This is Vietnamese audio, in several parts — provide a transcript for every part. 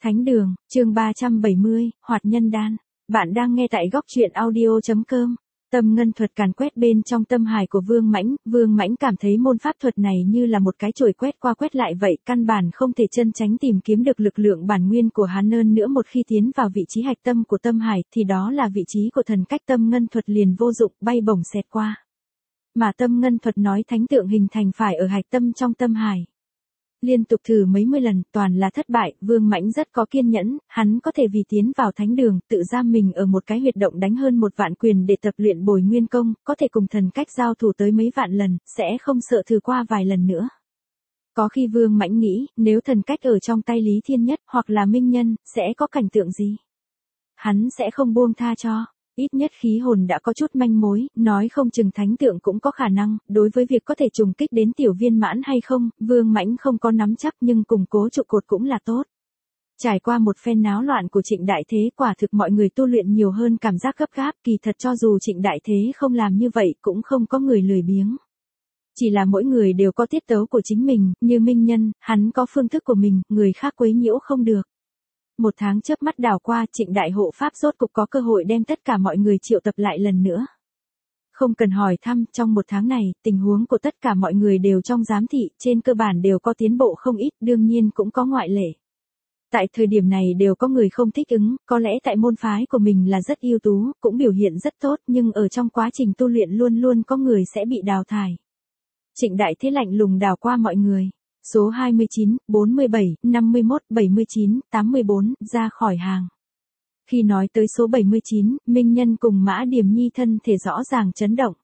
Thánh đường, chương 370, Hoạt Nhân Đan. Bạn đang nghe tại góc truyện audio.com. Tâm ngân thuật càn quét bên trong tâm hài của Vương Mãnh cảm thấy môn pháp thuật này như là một cái chổi quét qua quét lại vậy, căn bản không thể chân tránh tìm kiếm được lực lượng bản nguyên của hắn, hơn nữa một khi tiến vào vị trí hạch tâm của tâm hài thì đó là vị trí của thần cách, tâm ngân thuật liền vô dụng, bay bổng xẹt qua. Mà tâm ngân thuật nói thánh tượng hình thành phải ở hạch tâm trong tâm hài. Liên tục thử mấy mươi lần, toàn là thất bại. Vương Mãnh rất có kiên nhẫn, hắn có thể vì tiến vào thánh đường, tự giam mình ở một cái huyệt động đánh hơn 1 vạn quyền để tập luyện bồi nguyên công, có thể cùng thần cách giao thủ tới mấy vạn lần, sẽ không sợ thử qua vài lần nữa. Có khi Vương Mãnh nghĩ, nếu thần cách ở trong tay Lý Thiên Nhất hoặc là Minh Nhân, sẽ có cảnh tượng gì? Hắn sẽ không buông tha cho. Ít nhất khí hồn đã có chút manh mối, nói không chừng thánh tượng cũng có khả năng. Đối với việc có thể trùng kích đến tiểu viên mãn hay không, Vương Mãnh không có nắm chắc, nhưng củng cố trụ cột cũng là tốt. Trải qua một phen náo loạn của Trịnh Đại Thế, quả thực mọi người tu luyện nhiều hơn cảm giác gấp gáp. Kỳ thật cho dù Trịnh Đại Thế không làm như vậy cũng không có người lười biếng. Chỉ là mỗi người đều có tiết tấu của chính mình, như Minh Nhân, hắn có phương thức của mình, người khác quấy nhiễu không được. 1 tháng chớp mắt đảo qua, Trịnh Đại Hộ Pháp rốt cục có cơ hội đem tất cả mọi người triệu tập lại lần nữa. Không cần hỏi thăm, trong 1 tháng này, tình huống của tất cả mọi người đều trong giám thị, trên cơ bản đều có tiến bộ không ít, đương nhiên cũng có ngoại lệ. Tại thời điểm này đều có người không thích ứng, có lẽ tại môn phái của mình là rất ưu tú, cũng biểu hiện rất tốt, nhưng ở trong quá trình tu luyện luôn luôn có người sẽ bị đào thải. Trịnh Đại Thế lạnh lùng đảo qua mọi người. Số 29, 47, 51, 79, 84, ra khỏi hàng. Khi nói tới số 79, Minh Nhân cùng Mã Điềm Nhi thân thể rõ ràng chấn động.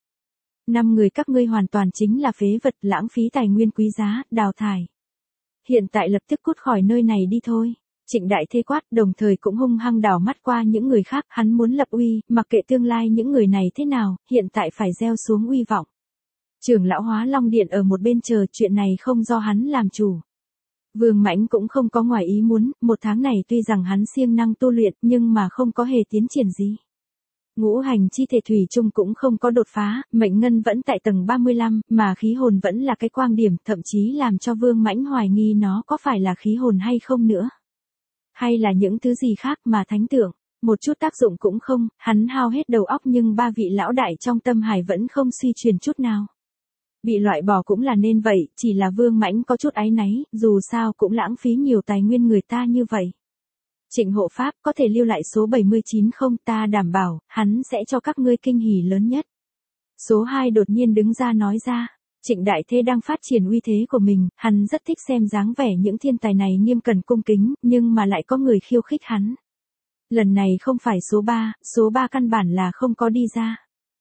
5 người các ngươi hoàn toàn chính là phế vật, lãng phí tài nguyên quý giá, đào thải. Hiện tại lập tức cút khỏi nơi này đi thôi. Trịnh Đại Thế quát, đồng thời cũng hung hăng đảo mắt qua những người khác, hắn muốn lập uy, mặc kệ tương lai những người này thế nào, hiện tại phải gieo xuống uy vọng. Trưởng lão Hóa Long Điện ở một bên chờ, chuyện này không do hắn làm chủ. Vương Mãnh cũng không có ngoài ý muốn, 1 tháng này tuy rằng hắn siêng năng tu luyện nhưng mà không có hề tiến triển gì. Ngũ hành chi thể thủy chung cũng không có đột phá, mệnh ngân vẫn tại tầng 35, mà khí hồn vẫn là cái quang điểm, thậm chí làm cho Vương Mãnh hoài nghi nó có phải là khí hồn hay không nữa. Hay là những thứ gì khác mà thánh tượng, một chút tác dụng cũng không, hắn hao hết đầu óc nhưng 3 vị lão đại trong tâm hải vẫn không suy truyền chút nào. Bị loại bỏ cũng là nên vậy, chỉ là Vương Mãnh có chút áy náy, dù sao cũng lãng phí nhiều tài nguyên người ta như vậy. Trịnh Hộ Pháp có thể lưu lại số 79 không, ta đảm bảo, hắn sẽ cho các ngươi kinh hỉ lớn nhất. Số 2 đột nhiên đứng ra nói ra, Trịnh Đại Thế đang phát triển uy thế của mình, hắn rất thích xem dáng vẻ những thiên tài này nghiêm cẩn cung kính, nhưng mà lại có người khiêu khích hắn. Lần này không phải số 3 căn bản là không có đi ra.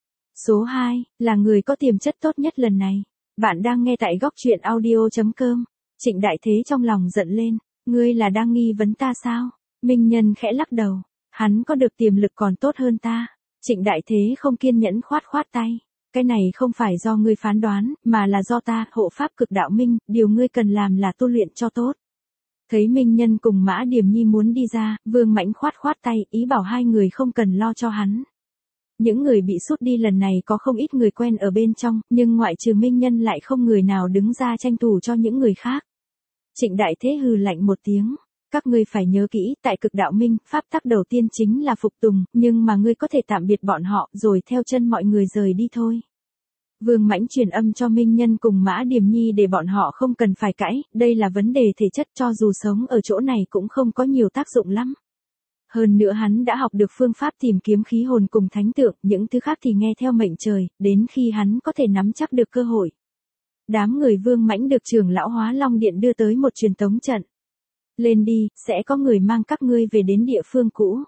Số 2, là người có tiềm chất tốt nhất lần này. Bạn đang nghe tại góc truyện audio.com. Trịnh Đại Thế trong lòng giận lên. Ngươi là đang nghi vấn ta sao? Minh Nhân khẽ lắc đầu. Hắn có được tiềm lực còn tốt hơn ta. Trịnh Đại Thế không kiên nhẫn khoát tay. Cái này không phải do ngươi phán đoán, mà là do ta, hộ pháp cực đạo minh, điều ngươi cần làm là tu luyện cho tốt. Thấy Minh Nhân cùng Mã Điềm Nhi muốn đi ra, Vương Mãnh khoát tay, ý bảo 2 người không cần lo cho hắn. Những người bị sút đi lần này có không ít người quen ở bên trong, nhưng ngoại trừ Minh Nhân lại không người nào đứng ra tranh thủ cho những người khác. Trịnh Đại Thế hừ lạnh một tiếng. Các ngươi phải nhớ kỹ, tại cực đạo minh, pháp tắc đầu tiên chính là phục tùng, nhưng mà ngươi có thể tạm biệt bọn họ rồi theo chân mọi người rời đi thôi. Vương Mãnh truyền âm cho Minh Nhân cùng Mã Điềm Nhi để bọn họ không cần phải cãi, đây là vấn đề thể chất, cho dù sống ở chỗ này cũng không có nhiều tác dụng lắm. Hơn nữa hắn đã học được phương pháp tìm kiếm khí hồn cùng thánh tượng, những thứ khác thì nghe theo mệnh trời, đến khi hắn có thể nắm chắc được cơ hội. Đám người Vương Mãnh được trưởng lão Hóa Long Điện đưa tới một truyền tống trận. Lên đi, sẽ có người mang các ngươi về đến địa phương cũ.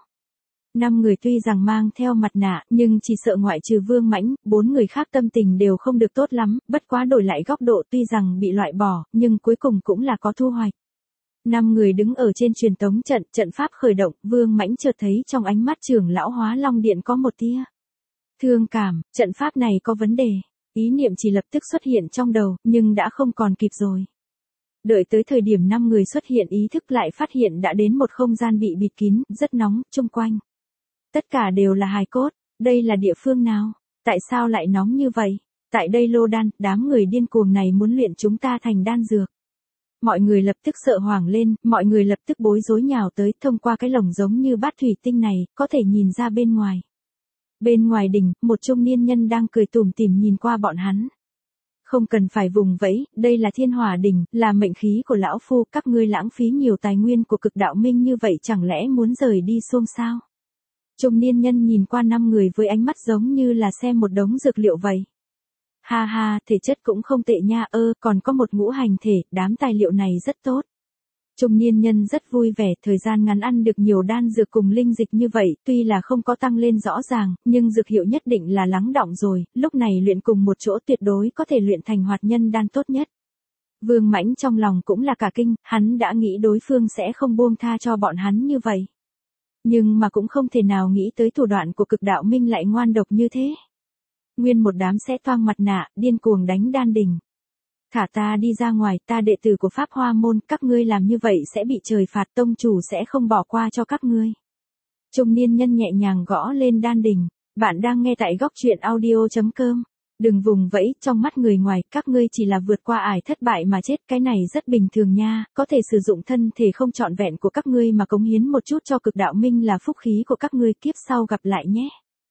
5 người tuy rằng mang theo mặt nạ, nhưng chỉ sợ ngoại trừ Vương Mãnh, 4 người khác tâm tình đều không được tốt lắm, bất quá đổi lại góc độ tuy rằng bị loại bỏ, nhưng cuối cùng cũng là có thu hoạch. 5 người đứng ở trên truyền tống trận, trận pháp khởi động, Vương Mãnh chợt thấy trong ánh mắt trưởng lão Hóa Long Điện có một tia thương cảm, trận pháp này có vấn đề. Ý niệm chỉ lập tức xuất hiện trong đầu, nhưng đã không còn kịp rồi. Đợi tới thời điểm 5 người xuất hiện ý thức lại phát hiện đã đến một không gian bị bịt kín, rất nóng, chung quanh. Tất cả đều là hài cốt, đây là địa phương nào? Tại sao lại nóng như vậy? Tại đây lô đan, đám người điên cuồng này muốn luyện chúng ta thành đan dược. Mọi người lập tức sợ hoảng lên, mọi người lập tức bối rối nhào tới, thông qua cái lồng giống như bát thủy tinh này, có thể nhìn ra bên ngoài. Bên ngoài đỉnh, một trung niên nhân đang cười tủm tỉm nhìn qua bọn hắn. Không cần phải vùng vẫy, đây là thiên hỏa đỉnh, là mệnh khí của lão phu, các ngươi lãng phí nhiều tài nguyên của cực đạo minh như vậy chẳng lẽ muốn rời đi xuông sao? Trung niên nhân nhìn qua 5 người với ánh mắt giống như là xem một đống dược liệu vậy. Ha ha, thể chất cũng không tệ nha, còn có một ngũ hành thể, đám tài liệu này rất tốt. Trung niên nhân rất vui vẻ, thời gian ngắn ăn được nhiều đan dược cùng linh dịch như vậy, tuy là không có tăng lên rõ ràng, nhưng dược hiệu nhất định là lắng đọng rồi, lúc này luyện cùng một chỗ tuyệt đối có thể luyện thành hoạt nhân đan tốt nhất. Vương Mãnh trong lòng cũng là cả kinh, hắn đã nghĩ đối phương sẽ không buông tha cho bọn hắn như vậy. Nhưng mà cũng không thể nào nghĩ tới thủ đoạn của cực đạo minh lại ngoan độc như thế. Nguyên một đám sẽ toang mặt nạ, điên cuồng đánh đan đỉnh. Thả ta đi ra ngoài, ta đệ tử của Pháp Hoa Môn, các ngươi làm như vậy sẽ bị trời phạt, tông chủ sẽ không bỏ qua cho các ngươi. Trung niên nhân nhẹ nhàng gõ lên đan đỉnh. Bạn đang nghe tại góc truyện audio.com. Đừng vùng vẫy, trong mắt người ngoài, các ngươi chỉ là vượt qua ải thất bại mà chết, cái này rất bình thường nha, có thể sử dụng thân thể không trọn vẹn của các ngươi mà cống hiến một chút cho cực đạo minh là phúc khí của các ngươi, kiếp sau gặp lại nhé.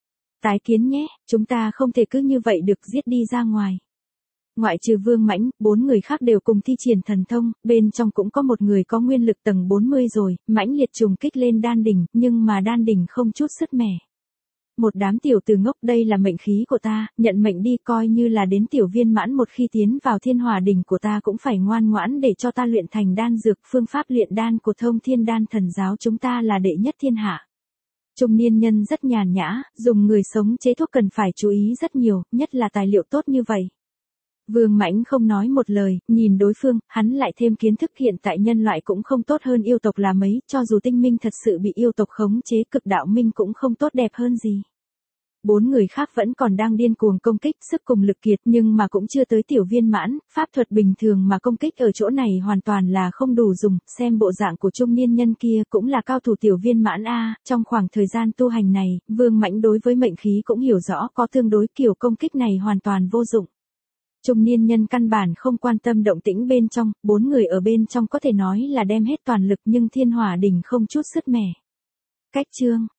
Tái kiến nhé, chúng ta không thể cứ như vậy được, giết đi ra ngoài. Ngoại trừ Vương Mãnh, 4 người khác đều cùng thi triển thần thông, bên trong cũng có một người có nguyên lực tầng 40 rồi, mãnh liệt trùng kích lên đan đỉnh, nhưng mà đan đỉnh không chút sứt mẻ. Một đám tiểu tử ngốc, đây là mệnh khí của ta, nhận mệnh đi, coi như là đến tiểu viên mãn, một khi tiến vào thiên hỏa đỉnh của ta cũng phải ngoan ngoãn để cho ta luyện thành đan dược, phương pháp luyện đan của Thông Thiên Đan Thần giáo chúng ta là đệ nhất thiên hạ. Trung niên nhân rất nhàn nhã, dùng người sống chế thuốc cần phải chú ý rất nhiều, nhất là tài liệu tốt như vậy. Vương Mãnh không nói một lời, nhìn đối phương, hắn lại thêm kiến thức, hiện tại nhân loại cũng không tốt hơn yêu tộc là mấy, cho dù tinh minh thật sự bị yêu tộc khống chế, cực đạo minh cũng không tốt đẹp hơn gì. 4 người khác vẫn còn đang điên cuồng công kích, sức cùng lực kiệt, nhưng mà cũng chưa tới tiểu viên mãn, pháp thuật bình thường mà công kích ở chỗ này hoàn toàn là không đủ dùng, xem bộ dạng của trung niên nhân kia cũng là cao thủ tiểu viên mãn a, trong khoảng thời gian tu hành này, Vương Mãnh đối với mệnh khí cũng hiểu rõ, có tương đối kiểu công kích này hoàn toàn vô dụng. Trung niên nhân căn bản không quan tâm động tĩnh bên trong, 4 người ở bên trong có thể nói là đem hết toàn lực, nhưng thiên hỏa đỉnh không chút sứt mẻ. Cách chương